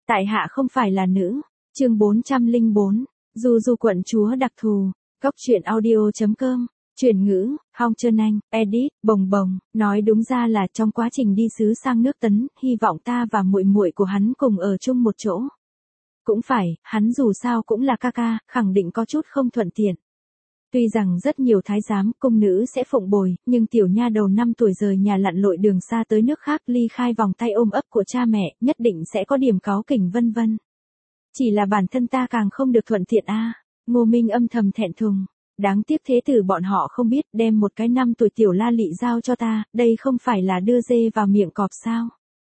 Tại hạ không phải là nữ. Chương 404. Du du quận chúa đặc thù. Góc truyện audio.com. Chuyển ngữ, Hong Trơn Anh, edit, bồng bồng, nói đúng ra là trong quá trình đi xứ sang nước Tấn, hy vọng ta và muội muội của hắn cùng ở chung một chỗ. Cũng phải, hắn dù sao cũng là ca ca, khẳng định có chút không thuận tiện. Tuy rằng rất nhiều thái giám, cung nữ sẽ phụng bồi, nhưng tiểu nha đầu 5 tuổi rời nhà lặn lội đường xa tới nước khác ly khai vòng tay ôm ấp của cha mẹ, nhất định sẽ có điểm cáu kỉnh vân vân. Chỉ là bản thân ta càng không được thuận tiện a. Ngô Minh âm thầm thẹn thùng. Đáng tiếc thế tử bọn họ không biết đem một cái 5 tuổi tiểu la lị giao cho ta, đây không phải là đưa dê vào miệng cọp sao.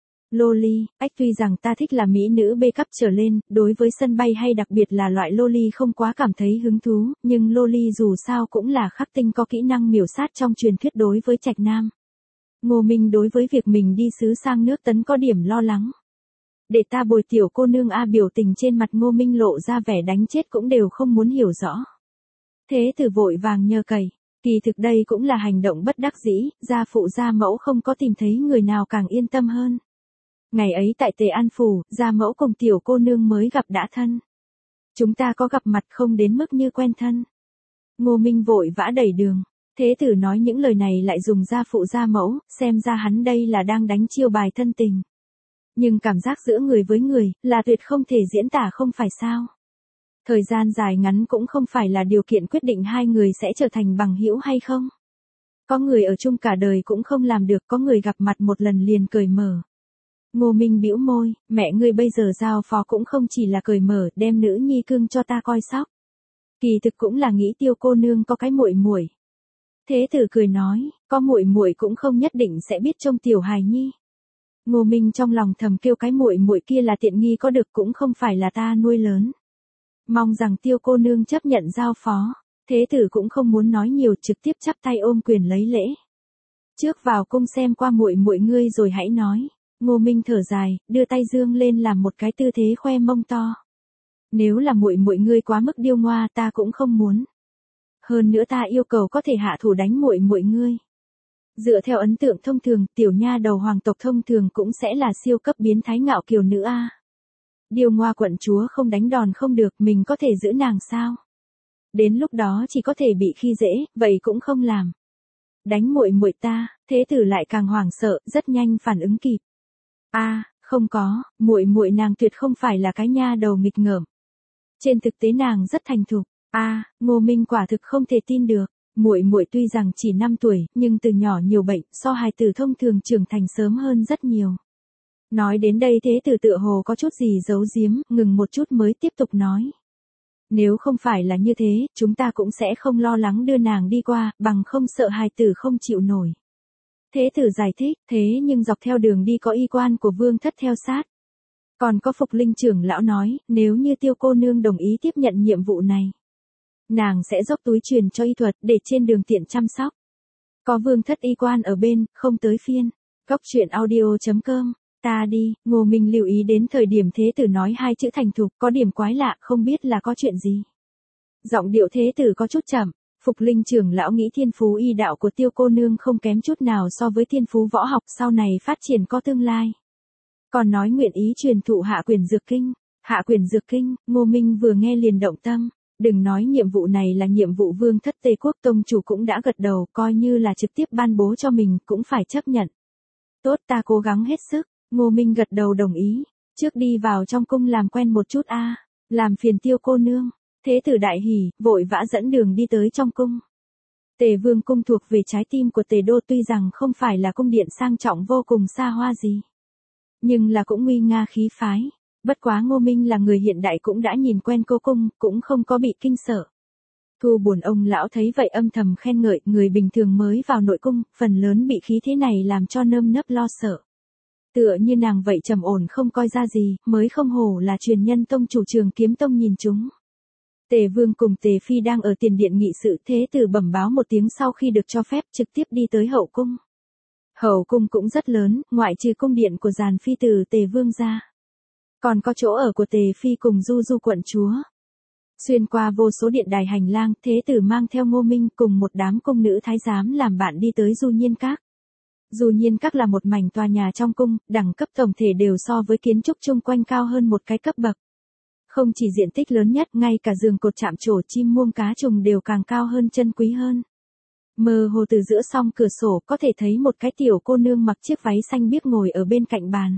Loli, tuy rằng ta thích là mỹ nữ B cấp trở lên, đối với sân bay hay đặc biệt là loại loli không quá cảm thấy hứng thú, nhưng loli dù sao cũng là khắc tinh có kỹ năng miểu sát trong truyền thuyết đối với trạch nam. Ngô Minh đối với việc mình đi xứ sang nước Tấn có điểm lo lắng. Để ta bồi tiểu cô nương a, biểu tình trên mặt Ngô Minh lộ ra vẻ đánh chết cũng đều không muốn hiểu rõ. Thế tử vội vàng nhờ cậy, kỳ thực đây cũng là hành động bất đắc dĩ, gia phụ gia mẫu không có tìm thấy người nào càng yên tâm hơn. Ngày ấy tại Tề An Phủ, gia mẫu cùng tiểu cô nương mới gặp đã thân. Chúng ta có gặp mặt không đến mức như quen thân. Ngô Minh vội vã đẩy đường. Thế tử nói những lời này lại dùng gia phụ gia mẫu, xem ra hắn đây là đang đánh chiêu bài thân tình. Nhưng cảm giác giữa người với người, là tuyệt không thể diễn tả không phải sao. Thời gian dài ngắn cũng không phải là điều kiện quyết định hai người sẽ trở thành bằng hữu hay không. Có người ở chung cả đời cũng không làm được, có người gặp mặt một lần liền cởi mở. Ngô Minh bĩu môi, mẹ ngươi bây giờ giao phó cũng không chỉ là cởi mở, đem nữ nhi cưng cho ta coi sóc. Kỳ thực cũng là nghĩ tiêu cô nương có cái muội muội. Thế tử cười nói, có muội muội cũng không nhất định sẽ biết trông tiểu hài nhi. Ngô Minh trong lòng thầm kêu cái muội muội kia là tiện nghi có được cũng không phải là ta nuôi lớn. Mong rằng tiêu cô nương chấp nhận giao phó. Thế tử cũng không muốn nói nhiều, trực tiếp chắp tay ôm quyền lấy lễ. Trước vào cung xem qua muội muội ngươi rồi hãy nói. Ngô Minh thở dài, đưa tay dương lên làm một cái tư thế khoe mông to. Nếu là muội muội ngươi quá mức điêu ngoa ta cũng không muốn. Hơn nữa ta yêu cầu có thể hạ thủ đánh muội muội ngươi. Dựa theo ấn tượng thông thường, tiểu nha đầu hoàng tộc thông thường cũng sẽ là siêu cấp biến thái ngạo kiều nữ a. Điêu ngoa quận chúa không đánh đòn không được, mình có thể giữ nàng sao? Đến lúc đó chỉ có thể bị khi dễ, vậy cũng không làm. Đánh muội muội ta, thế tử lại càng hoảng sợ, rất nhanh phản ứng kịp. Không có, muội muội nàng tuyệt không phải là cái nha đầu nghịch ngợm. Trên thực tế nàng rất thành thục. Ngô Minh quả thực không thể tin được. Muội muội tuy rằng chỉ 5 tuổi, nhưng từ nhỏ nhiều bệnh, so hài tử thông thường trưởng thành sớm hơn rất nhiều. Nói đến đây thế tử tựa hồ có chút gì giấu giếm, ngừng một chút mới tiếp tục nói. Nếu không phải là như thế, chúng ta cũng sẽ không lo lắng đưa nàng đi qua, bằng không sợ hài tử không chịu nổi. Thế tử giải thích, thế nhưng dọc theo đường đi có y quan của vương thất theo sát. Còn có Phục Linh trưởng lão nói, nếu như tiêu cô nương đồng ý tiếp nhận nhiệm vụ này. Nàng sẽ dốc túi truyền cho y thuật để trên đường tiện chăm sóc. Có vương thất y quan ở bên, không tới phiên. Góc truyện audio.com. Ta đi, Ngô Minh lưu ý đến thời điểm thế tử nói hai chữ thành thục, có điểm quái lạ, không biết là có chuyện gì. Giọng điệu thế tử có chút chậm. Phục Linh trưởng lão nghĩ thiên phú y đạo của tiêu cô nương không kém chút nào so với thiên phú võ học, sau này phát triển có tương lai. Còn nói nguyện ý truyền thụ hạ quyền dược kinh. Hạ quyền dược kinh, Ngô Minh vừa nghe liền động tâm. Đừng nói nhiệm vụ này là nhiệm vụ vương thất Tề Quốc tông chủ cũng đã gật đầu, coi như là trực tiếp ban bố cho mình, cũng phải chấp nhận. Tốt, ta cố gắng hết sức. Ngô Minh gật đầu đồng ý. Trước đi vào trong cung làm quen một chút làm phiền tiêu cô nương. Thế tử đại hỉ, vội vã dẫn đường đi tới trong cung. Tề Vương cung thuộc về trái tim của Tề đô, tuy rằng không phải là cung điện sang trọng vô cùng xa hoa gì, nhưng là cũng nguy nga khí phái. Bất quá Ngô Minh là người hiện đại cũng đã nhìn quen cô cung, cũng không có bị kinh sợ. Thu Buồn ông lão thấy vậy âm thầm khen ngợi, người bình thường mới vào nội cung, phần lớn bị khí thế này làm cho nơm nớp lo sợ. Tựa như nàng vậy trầm ổn không coi ra gì, mới không hổ là truyền nhân tông chủ Trường Kiếm tông nhìn chúng. Tề Vương cùng Tề Phi đang ở tiền điện nghị sự, thế tử bẩm báo một tiếng sau khi được cho phép trực tiếp đi tới hậu cung. Hậu cung cũng rất lớn, ngoại trừ cung điện của giàn phi tử Tề Vương ra. Còn có chỗ ở của Tề Phi cùng Du Du quận chúa. Xuyên qua vô số điện đài hành lang, thế tử mang theo Ngô Minh cùng một đám cung nữ thái giám làm bạn đi tới Du Nhiên Các. Dù Nhiên Các là một mảnh tòa nhà trong cung, đẳng cấp tổng thể đều so với kiến trúc chung quanh cao hơn một cái cấp bậc. Không chỉ diện tích lớn nhất, ngay cả giường cột chạm trổ chim muông cá trùng đều càng cao hơn, chân quý hơn. Mơ hồ từ giữa song cửa sổ có thể thấy một cái tiểu cô nương mặc chiếc váy xanh biếc ngồi ở bên cạnh bàn.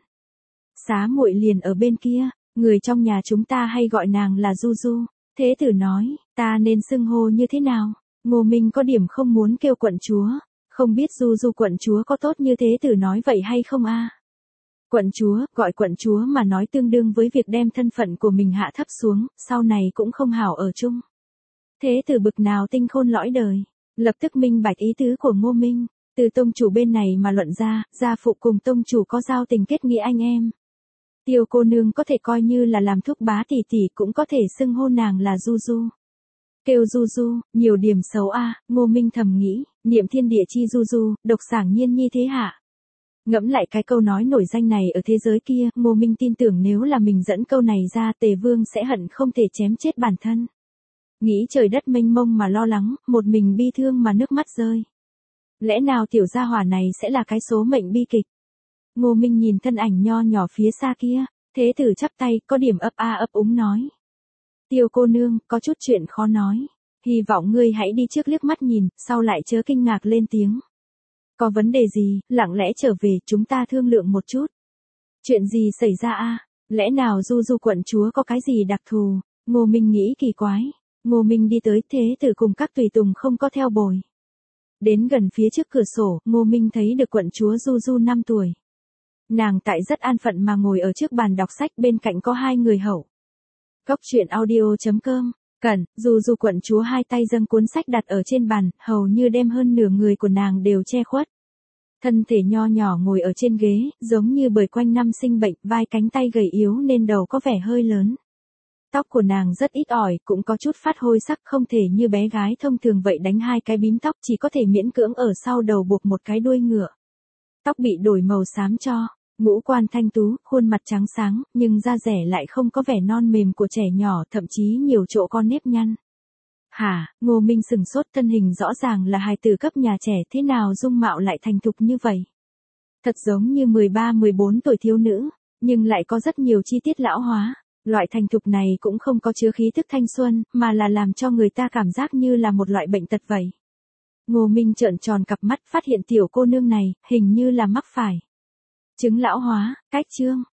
Xá muội liền ở bên kia, người trong nhà chúng ta hay gọi nàng là Du Du. Thế tử nói, ta nên xưng hô như thế nào? Ngô Minh có điểm không muốn kêu quận chúa, không biết Du Du quận chúa có tốt như thế tử nói vậy hay không a? Quận chúa, gọi quận chúa mà nói tương đương với việc đem thân phận của mình hạ thấp xuống, sau này cũng không hảo ở chung. Thế tử bực nào tinh khôn lõi đời, lập tức minh bạch ý tứ của Ngô Minh, từ tông chủ bên này mà luận ra, gia phụ cùng tông chủ có giao tình kết nghĩa anh em. Tiêu cô nương có thể coi như là làm thúc bá tỷ tỷ, cũng có thể xưng hô nàng là Du Du. Kêu Du Du, nhiều điểm xấu a, Ngô Minh thầm nghĩ, niệm thiên địa chi Du Du, độc sảng nhiên nhi thế hạ. Ngẫm lại cái câu nói nổi danh này ở thế giới kia, Ngô Minh tin tưởng nếu là mình dẫn câu này ra, Tề Vương sẽ hận không thể chém chết bản thân. Nghĩ trời đất mênh mông mà lo lắng, một mình bi thương mà nước mắt rơi. Lẽ nào tiểu gia hỏa này sẽ là cái số mệnh bi kịch? Ngô Minh nhìn thân ảnh nho nhỏ phía xa kia, thế tử chắp tay, có điểm ấp a ấp úng nói. Tiêu cô nương, có chút chuyện khó nói. Hy vọng ngươi hãy đi trước liếc mắt nhìn, sau lại chớ kinh ngạc lên tiếng. Có vấn đề gì, lặng lẽ trở về, chúng ta thương lượng một chút. Chuyện gì xảy ra a? Lẽ nào Du Du quận chúa có cái gì đặc thù? Ngô Minh nghĩ kỳ quái. Ngô Minh đi tới, thế tử cùng các tùy tùng không có theo bồi. Đến gần phía trước cửa sổ, Ngô Minh thấy được quận chúa Du Du 5 tuổi. Nàng tại rất an phận mà ngồi ở trước bàn đọc sách, bên cạnh có 2 người hậu. Góc truyện audio.com. Cẩn, Du Du quận chúa hai tay dâng cuốn sách đặt ở trên bàn, hầu như đem hơn nửa người của nàng đều che khuất. Thân thể nho nhỏ ngồi ở trên ghế, giống như bởi quanh năm sinh bệnh, vai cánh tay gầy yếu nên đầu có vẻ hơi lớn. Tóc của nàng rất ít ỏi, cũng có chút phát hôi sắc, không thể như bé gái thông thường vậy đánh 2 cái bím tóc, chỉ có thể miễn cưỡng ở sau đầu buộc một cái đuôi ngựa. Tóc bị đổi màu xám cho, ngũ quan thanh tú, khuôn mặt trắng sáng, nhưng da dẻ lại không có vẻ non mềm của trẻ nhỏ, thậm chí nhiều chỗ con nếp nhăn. Hả, Ngô Minh sừng sốt, thân hình rõ ràng là hài tử cấp nhà trẻ, thế nào dung mạo lại thành thục như vậy? Thật giống như 13-14 tuổi thiếu nữ, nhưng lại có rất nhiều chi tiết lão hóa. Loại thành thục này cũng không có chứa khí thức thanh xuân, mà là làm cho người ta cảm giác như là một loại bệnh tật vậy. Ngô Minh trợn tròn cặp mắt, phát hiện tiểu cô nương này, hình như là mắc phải chứng lão hóa. Cách chương